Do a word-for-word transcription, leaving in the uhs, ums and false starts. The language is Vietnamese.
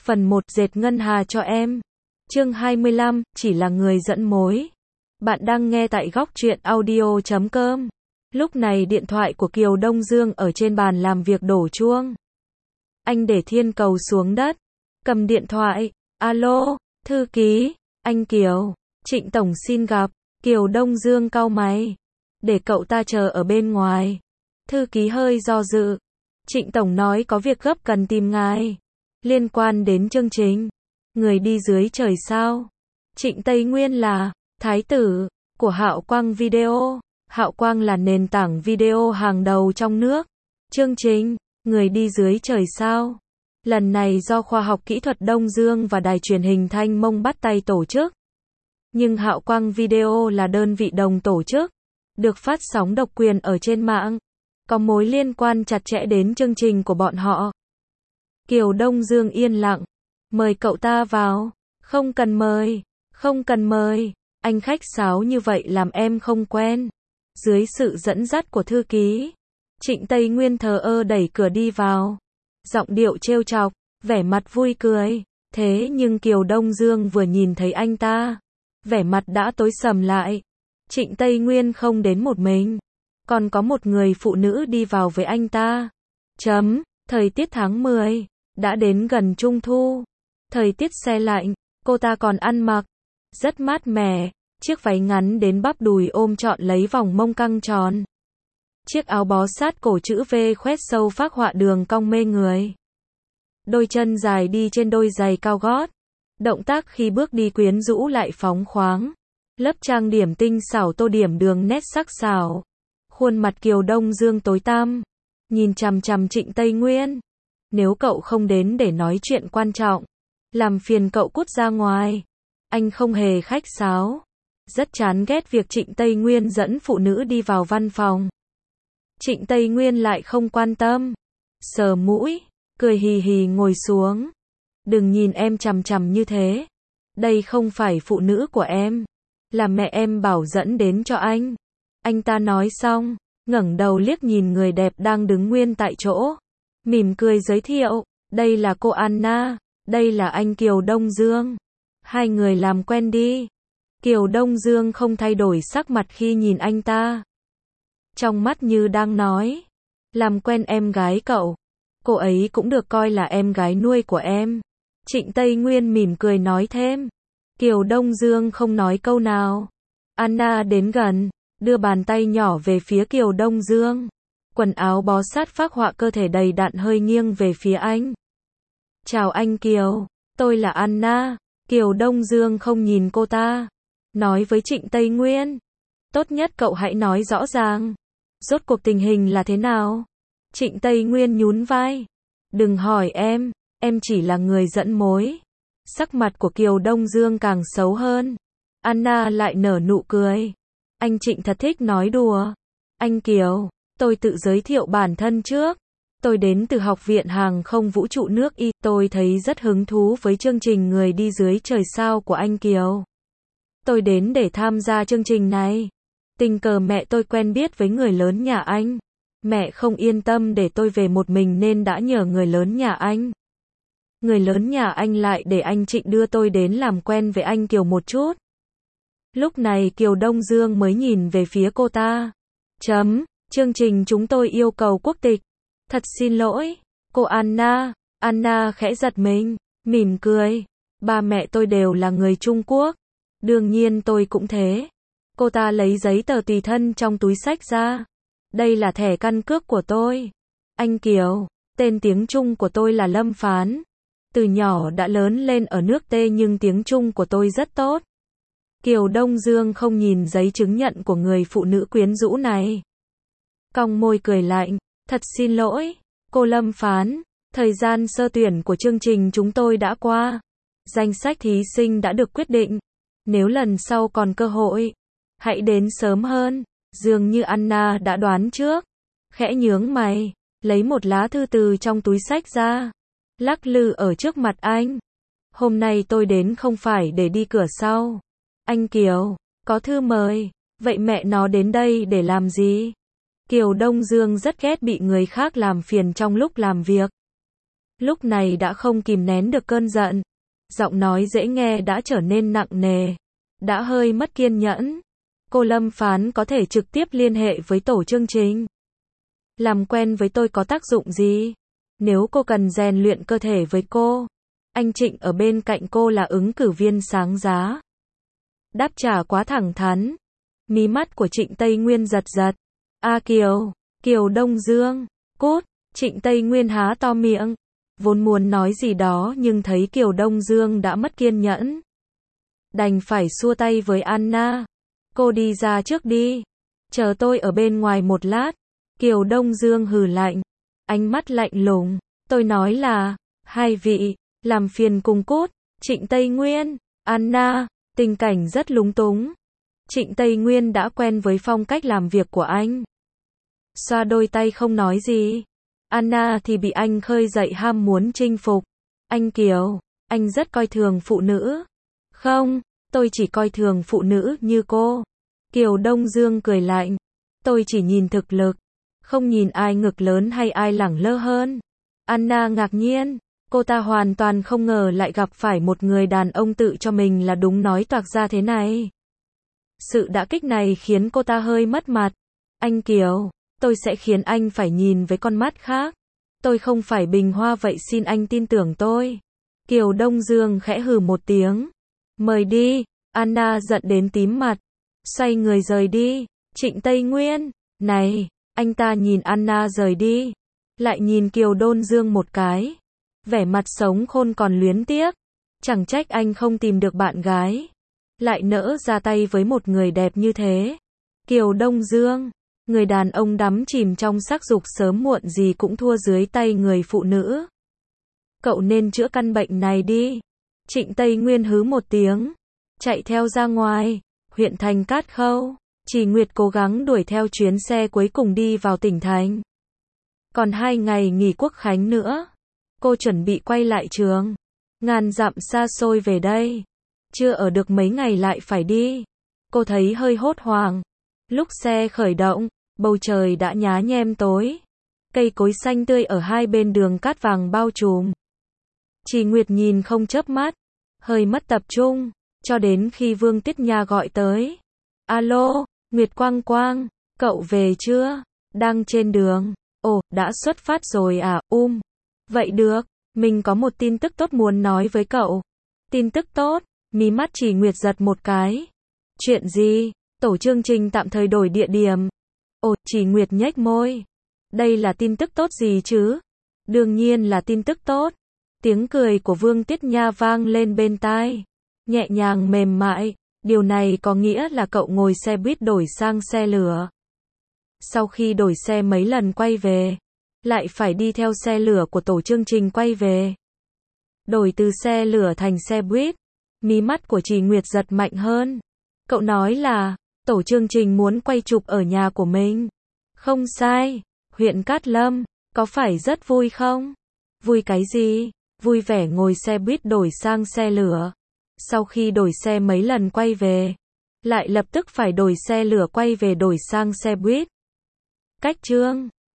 Phần một dệt ngân hà cho em. Chương hai mươi lăm, chỉ là người dẫn mối. Bạn đang nghe tại góc truyện audio chấm com. Lúc này điện thoại của Kiều Đông Dương ở trên bàn làm việc đổ chuông. Anh để thiên cầu xuống đất, cầm điện thoại. Alo, thư ký, anh Kiều, Trịnh Tổng xin gặp. Kiều Đông Dương cau mày. Để cậu ta chờ ở bên ngoài. Thư ký hơi do dự. Trịnh Tổng nói có việc gấp cần tìm ngài. Liên quan đến chương trình Người đi dưới trời sao. Trịnh Tây Nguyên là thái tử của Hạo Quang Video. Hạo Quang là nền tảng video hàng đầu trong nước. Chương trình Người đi dưới trời sao lần này do Khoa học Kỹ thuật Đông Dương và Đài truyền hình Thanh Mông bắt tay tổ chức. Nhưng Hạo Quang Video là đơn vị đồng tổ chức, được phát sóng độc quyền ở trên mạng, có mối liên quan chặt chẽ đến chương trình của bọn họ. Kiều Đông Dương yên lặng. Mời cậu ta vào. Không cần mời. Không cần mời. Anh khách sáo như vậy làm em không quen. Dưới sự dẫn dắt của thư ký, Trịnh Tây Nguyên thờ ơ đẩy cửa đi vào. Giọng điệu trêu chọc, vẻ mặt vui cười. Thế nhưng Kiều Đông Dương vừa nhìn thấy anh ta, vẻ mặt đã tối sầm lại. Trịnh Tây Nguyên không đến một mình, còn có một người phụ nữ đi vào với anh ta. Chấm, thời tiết tháng mười, đã đến gần trung thu. Thời tiết se lạnh, cô ta còn ăn mặc rất mát mẻ, chiếc váy ngắn đến bắp đùi ôm trọn lấy vòng mông căng tròn. Chiếc áo bó sát cổ chữ V khoét sâu phác họa đường cong mê người. Đôi chân dài đi trên đôi giày cao gót. Động tác khi bước đi quyến rũ lại phóng khoáng. Lớp trang điểm tinh xảo tô điểm đường nét sắc sảo. Khuôn mặt Kiều Đông Dương tối tăm, nhìn chằm chằm Trịnh Tây Nguyên. Nếu cậu không đến để nói chuyện quan trọng, làm phiền cậu cút ra ngoài. Anh không hề khách sáo. Rất chán ghét việc Trịnh Tây Nguyên dẫn phụ nữ đi vào văn phòng. Trịnh Tây Nguyên lại không quan tâm. Sờ mũi, cười hì hì ngồi xuống. Đừng nhìn em chằm chằm như thế. Đây không phải phụ nữ của em, là mẹ em bảo dẫn đến cho anh. Anh ta nói xong, ngẩng đầu liếc nhìn người đẹp đang đứng nguyên tại chỗ. Mỉm cười giới thiệu, đây là cô Anna, đây là anh Kiều Đông Dương. Hai người làm quen đi. Kiều Đông Dương không thay đổi sắc mặt khi nhìn anh ta. Trong mắt như đang nói, làm quen em gái cậu. Cô ấy cũng được coi là em gái nuôi của em. Trịnh Tây Nguyên mỉm cười nói thêm. Kiều Đông Dương không nói câu nào. Anna đến gần, đưa bàn tay nhỏ về phía Kiều Đông Dương. Quần áo bó sát phác họa cơ thể đầy đặn hơi nghiêng về phía anh. Chào anh Kiều, tôi là Anna. Kiều Đông Dương không nhìn cô ta, nói với Trịnh Tây Nguyên. Tốt nhất cậu hãy nói rõ ràng. Rốt cuộc tình hình là thế nào? Trịnh Tây Nguyên nhún vai. Đừng hỏi em, em chỉ là người dẫn mối. Sắc mặt của Kiều Đông Dương càng xấu hơn. Anna lại nở nụ cười. Anh Trịnh thật thích nói đùa. Anh Kiều, tôi tự giới thiệu bản thân trước. Tôi đến từ Học viện Hàng không Vũ trụ nước Y. Tôi thấy rất hứng thú với chương trình Người đi dưới trời sao của anh Kiều. Tôi đến để tham gia chương trình này. Tình cờ mẹ tôi quen biết với người lớn nhà anh. Mẹ không yên tâm để tôi về một mình nên đã nhờ người lớn nhà anh. Người lớn nhà anh lại để anh Trịnh đưa tôi đến làm quen với anh Kiều một chút. Lúc này Kiều Đông Dương mới nhìn về phía cô ta. Chấm, chương trình chúng tôi yêu cầu quốc tịch. Thật xin lỗi, cô Anna. Anna khẽ giật mình, mỉm cười. Ba mẹ tôi đều là người Trung Quốc. Đương nhiên tôi cũng thế. Cô ta lấy giấy tờ tùy thân trong túi xách ra. Đây là thẻ căn cước của tôi. Anh Kiều, tên tiếng Trung của tôi là Lâm Phán. Từ nhỏ đã lớn lên ở nước T nhưng tiếng Trung của tôi rất tốt. Kiều Đông Dương không nhìn giấy chứng nhận của người phụ nữ quyến rũ này. Cong môi cười lạnh. Thật xin lỗi, cô Lâm Phán. Thời gian sơ tuyển của chương trình chúng tôi đã qua. Danh sách thí sinh đã được quyết định. Nếu lần sau còn cơ hội, hãy đến sớm hơn. Dường như Anna đã đoán trước. Khẽ nhướng mày, lấy một lá thư từ trong túi xách ra. Lắc lư ở trước mặt anh. Hôm nay tôi đến không phải để đi cửa sau. Anh Kiều, có thư mời. Vậy mẹ nó đến đây để làm gì? Kiều Đông Dương rất ghét bị người khác làm phiền trong lúc làm việc. lúc này đã không kìm nén được cơn giận. Giọng nói dễ nghe đã trở nên nặng nề, đã hơi mất kiên nhẫn. Cô Lâm Phán có thể trực tiếp liên hệ với tổ chương trình. Làm quen với tôi có tác dụng gì? Nếu cô cần rèn luyện cơ thể với cô, anh Trịnh ở bên cạnh cô là ứng cử viên sáng giá. Đáp trả quá thẳng thắn. Mí mắt của Trịnh Tây Nguyên giật giật. A Kiều, Kiều Đông Dương, cút. Trịnh Tây Nguyên há to miệng, vốn muốn nói gì đó nhưng thấy Kiều Đông Dương đã mất kiên nhẫn. Đành phải xua tay với Anna. Cô đi ra trước đi. Chờ tôi ở bên ngoài một lát. Kiều Đông Dương hừ lạnh. Ánh mắt lạnh lùng. Tôi nói là, hai vị, làm phiền cùng cút. Trịnh Tây Nguyên, Anna, tình cảnh rất lúng túng. Trịnh Tây Nguyên đã quen với phong cách làm việc của anh. Xoa đôi tay không nói gì. Anna thì bị anh khơi dậy ham muốn chinh phục. Anh Kiều, anh rất coi thường phụ nữ. Không, tôi chỉ coi thường phụ nữ như cô. Kiều Đông Dương cười lạnh. Tôi chỉ nhìn thực lực, không nhìn ai ngực lớn hay ai lẳng lơ hơn. Anna ngạc nhiên, cô ta hoàn toàn không ngờ lại gặp phải một người đàn ông tự cho mình là đúng nói toạc ra thế này. Sự đả kích này khiến cô ta hơi mất mặt. Anh Kiều, tôi sẽ khiến anh phải nhìn với con mắt khác. Tôi không phải bình hoa vậy, xin anh tin tưởng tôi. Kiều Đông Dương khẽ hừ một tiếng. Mời đi. Anna giận đến tím mặt, xoay người rời đi. Trịnh Tây Nguyên, này, anh ta nhìn Anna rời đi, lại nhìn Kiều Đông Dương một cái. Vẻ mặt sống khôn còn luyến tiếc. Chẳng trách anh không tìm được bạn gái, lại nỡ ra tay với một người đẹp như thế. Kiều Đông Dương, người đàn ông đắm chìm trong sắc dục sớm muộn gì cũng thua dưới tay người phụ nữ. Cậu nên chữa căn bệnh này đi. Trịnh Tây Nguyên hứ một tiếng, chạy theo ra ngoài. Huyện thành Cát Khâu, Chỉ Nguyệt cố gắng đuổi theo chuyến xe cuối cùng đi vào tỉnh thành. Còn hai ngày nghỉ quốc khánh nữa, cô chuẩn bị quay lại trường. Ngàn dặm xa xôi về đây, chưa ở được mấy ngày lại phải đi. Cô thấy hơi hốt hoảng. Lúc xe khởi động, bầu trời đã nhá nhem tối. Cây cối xanh tươi ở hai bên đường cát vàng bao trùm. Chỉ Nguyệt nhìn không chớp mắt, hơi mất tập trung, cho đến khi Vương Tiết Nha gọi tới. Alo, Nguyệt Quang Quang, cậu về chưa? Đang trên đường. Ồ, đã xuất phát rồi à, um. Vậy được, mình có một tin tức tốt muốn nói với cậu. Tin tức tốt, mí mắt Chỉ Nguyệt giật một cái. Chuyện gì? Tổ chương trình tạm thời đổi địa điểm. Ồ, Chỉ Nguyệt nhếch môi. Đây là tin tức tốt gì chứ? Đương nhiên là tin tức tốt. Tiếng cười của Vương Tiết Nha vang lên bên tai, nhẹ nhàng mềm mại. Điều này có nghĩa là cậu ngồi xe buýt đổi sang xe lửa. Sau khi đổi xe mấy lần quay về, lại phải đi theo xe lửa của tổ chương trình quay về. Đổi từ xe lửa thành xe buýt. Mí mắt của Chỉ Nguyệt giật mạnh hơn. Cậu nói là, tổ chương trình muốn quay chụp ở nhà của mình. Không sai, huyện Cát Lâm, có phải rất vui không? Vui cái gì? Vui vẻ ngồi xe buýt đổi sang xe lửa. Sau khi đổi xe mấy lần quay về, lại lập tức phải đổi xe lửa quay về đổi sang xe buýt. Cách chương